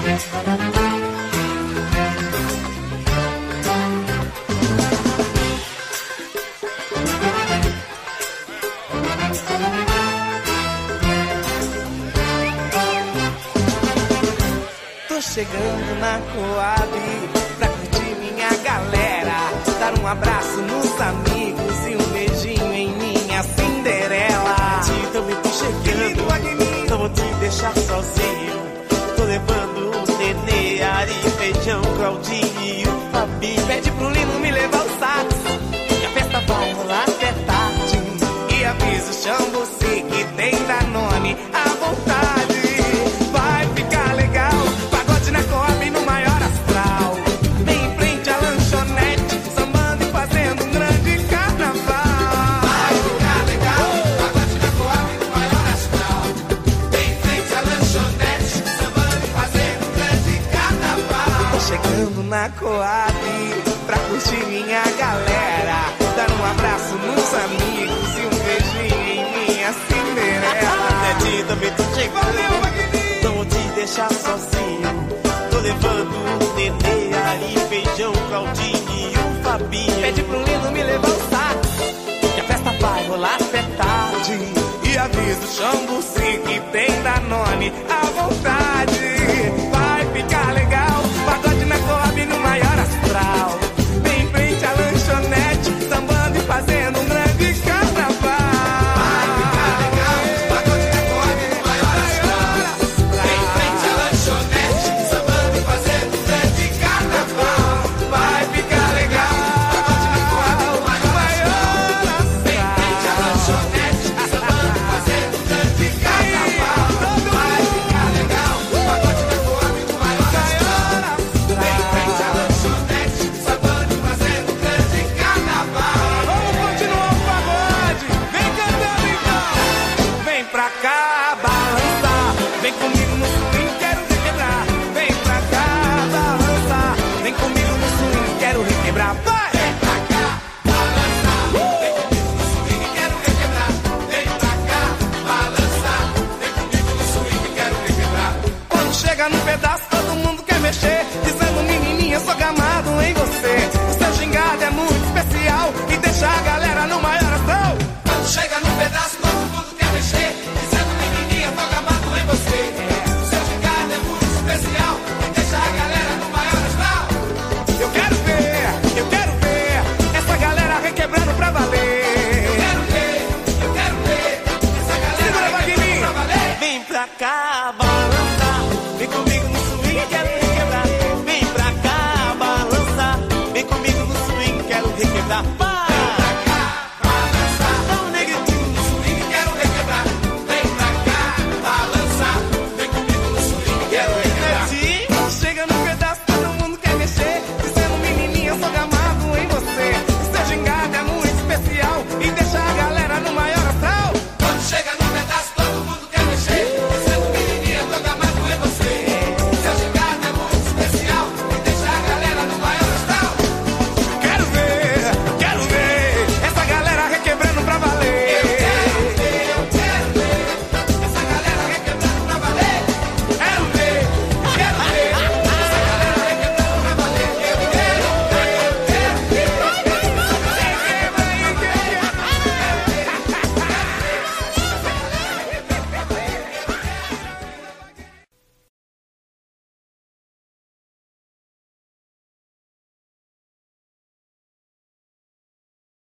Tô chegando na Coab pra curtir minha galera, dar um abraço nos amigos e um beijinho em minha Cinderela. Também tô chegando, não vou te deixar sozinho. Tô levando o Nenê, Ari, Feijão, Claudinho e o Fabi. Pede pro Lino me levar o sax, que a festa vai rolar até tarde. E avisa o Xambuci que tem Danone à vontade. Vai ficar legal, pagode na Coab no maior astral. Bem em frente à lanchonete, sambando e fazendo um grande carnaval. Vai ficar legal, pagode na Coab no maior astral. Bem em frente à lanchonete, sambando e fazendo um grande carnaval. Tô chegando na Coab pra curtir minha galera, dar um abraço nos amigos e um beijinho em minha Cinderela. Netinho, também tô chegando, não vou te deixar sozinho. Tô levando o Nenê, Ari, Feijão, Claudinho e o Fabi. Pede pro Lino me levar o sax, que a festa vai rolar até tarde. E avisa o Xambuci que tem Danone à vontade. Vai ficar legal, pagode na Coab no maior astral. Bem em frente à lanchonete, sambando e fazendo um grande carnaval. Vai ficar legal, pagode na Coab no maior astral. Bem em frente à lanchonete, sambando e fazendo um grande carnaval. Vai ficar legal, Pagode na Coab no maior astral. Bem em frente à lanchonete, sambando e fazendo um grande carnaval. Vai ficar legal, pagode na Coab no maior astral. Bem em frente à lanchonete, sambando e fazendo um grande carnaval. Vamos continuar o pagode, vem cantando então. Vem pra cá balançar, vem comigo no swing, quero requebrar. Vem pra cá balançar, vem comigo no swing, quero requebrar. Vai! Vem pra cá, balançar. Vem comigo no swing, quero requebrar. Vem pra cá, balançar. Vem comigo no swing, quero requebrar. Quando chega no pedaço, todo mundo quer mexer, dizendo menininha, sou gamado em você. O seu gingado é muito especial e deixa a galera no maior astral. Quando chega no pedaço, todo mundo quer mexer, dizendo menininha, tô gamado em você. O seu gingado é muito especial e deixa a galera no maior astral. Eu quero ver essa galera requebrando pra valer. Eu quero ver essa galera Segura, requebrando Wagninho. pra valer. Vem pra cá